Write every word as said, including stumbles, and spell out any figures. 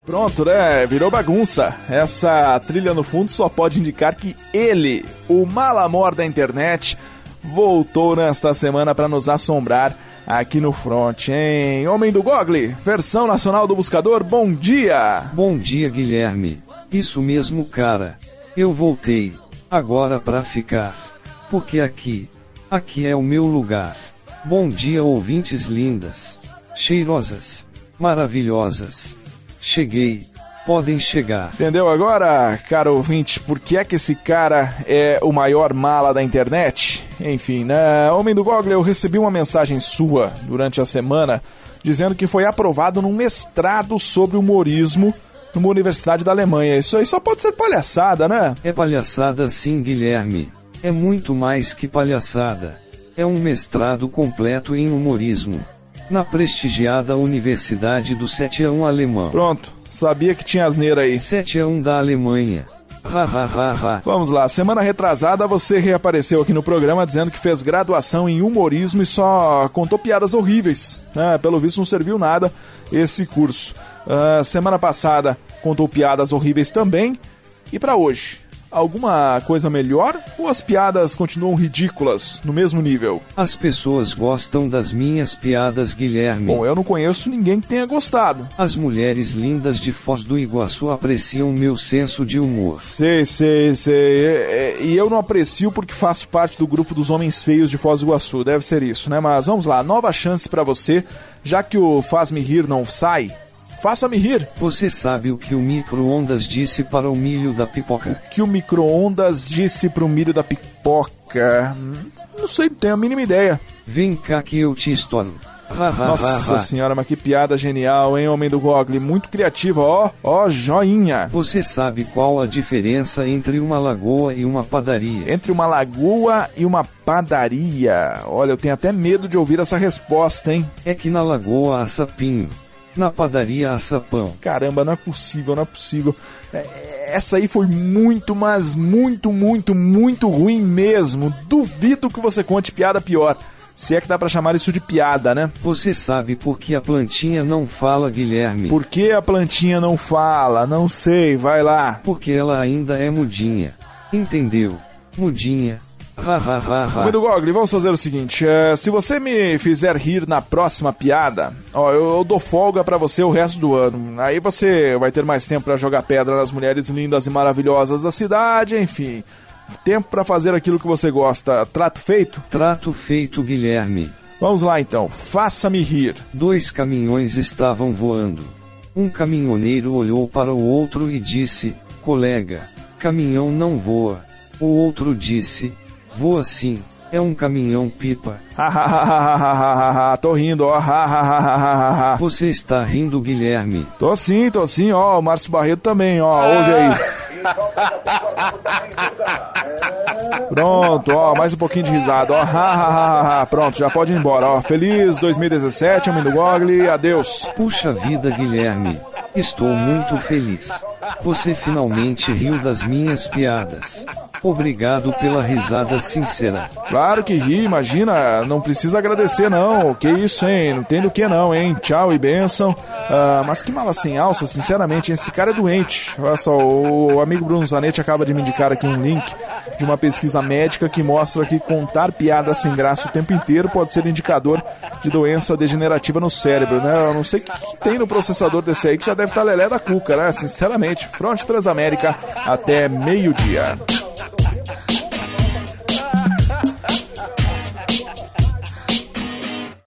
Pronto, né? Virou bagunça. Essa trilha no fundo só pode indicar que ele, o Malamor da internet, voltou nesta semana para nos assombrar aqui no Front, hein? Homem do Google, versão nacional do buscador, bom dia! Bom dia, Guilherme. Isso mesmo, cara. Eu voltei. Agora pra ficar. Porque aqui, aqui é o meu lugar. Bom dia, ouvintes lindas, cheirosas, maravilhosas. Cheguei. Podem chegar. Entendeu agora, caro ouvinte, por que é que esse cara é o maior mala da internet? Enfim, né? Homem do Google, eu recebi uma mensagem sua durante a semana dizendo que foi aprovado num mestrado sobre humorismo numa universidade da Alemanha. Isso aí só pode ser palhaçada, né? É palhaçada sim, Guilherme. É muito mais que palhaçada. É um mestrado completo em humorismo na prestigiada Universidade do sete a um alemão. Pronto, sabia que tinha asneira aí. sete a um da Alemanha. Ha, ha, ha, ha. Vamos lá, semana retrasada você reapareceu aqui no programa dizendo que fez graduação em humorismo e só contou piadas horríveis, né? Pelo visto não serviu nada esse curso. Uh, semana passada contou piadas horríveis também. E pra hoje, alguma coisa melhor ou as piadas continuam ridículas, no mesmo nível? As pessoas gostam das minhas piadas, Guilherme. Bom, eu não conheço ninguém que tenha gostado. As mulheres lindas de Foz do Iguaçu apreciam meu senso de humor. Sei, sei, sei. E eu não aprecio porque faço parte do grupo dos homens feios de Foz do Iguaçu. Deve ser isso, né? Mas vamos lá, nova chance pra você, já que o Faz-me Rir não sai. Faça-me rir. Você sabe o que o micro-ondas disse para o milho da pipoca? O que o micro-ondas disse para o milho da pipoca? Não sei, não tenho a mínima ideia. Vem cá que eu te estouro. Ha, ha, Nossa ha, ha. senhora, mas que piada genial, hein, homem do Google? Muito criativa, ó, ó, joinha. Você sabe qual a diferença entre uma lagoa e uma padaria? Entre uma lagoa e uma padaria? Olha, eu tenho até medo de ouvir essa resposta, hein? É que na lagoa há sapinho. Na padaria assa pão. Caramba, não é possível, não é possível. É, essa aí foi muito, mas muito, muito, muito ruim mesmo. Duvido que você conte piada pior. Se é que dá pra chamar isso de piada, né? Você sabe por que a plantinha não fala, Guilherme? Por que a plantinha não fala? Não sei, vai lá. Porque ela ainda é mudinha. Entendeu? Mudinha. Ha, ha, ha, ha. Homem do Google, vamos fazer o seguinte, uh, se você me fizer rir na próxima piada, ó, eu, eu dou folga pra você o resto do ano. Aí você vai ter mais tempo pra jogar pedra nas mulheres lindas e maravilhosas da cidade, enfim. Tempo pra fazer aquilo que você gosta. Trato feito? Trato feito, Guilherme. Vamos lá então, faça-me rir. Dois caminhões estavam voando. Um caminhoneiro olhou para o outro e disse: colega, caminhão não voa. O outro disse: voa sim, é um caminhão-pipa. Tô rindo, ó. Você está rindo, Guilherme? Tô sim, tô sim, ó. O Márcio Barreto também, ó. Ouve aí. Pronto, ó. Mais um pouquinho de risada, ó. Pronto, já pode ir embora, ó. Feliz dois mil e dezessete, homem do Google. Adeus. Puxa vida, Guilherme. Estou muito feliz. Você finalmente riu das minhas piadas. Obrigado pela risada sincera. Claro que ri, imagina, não precisa agradecer não, que isso, hein, não tem do que não, hein, tchau e bênção. Uh, mas que mala sem alça, sinceramente, esse cara é doente. Olha só, o amigo Bruno Zanetti acaba de me indicar aqui um link de uma pesquisa médica que mostra que contar piadas sem graça o tempo inteiro pode ser indicador de doença degenerativa no cérebro, né? Eu não sei o que, que tem no processador desse aí que já deve estar lelé da cuca, né? Sinceramente, Front Transamérica até meio-dia.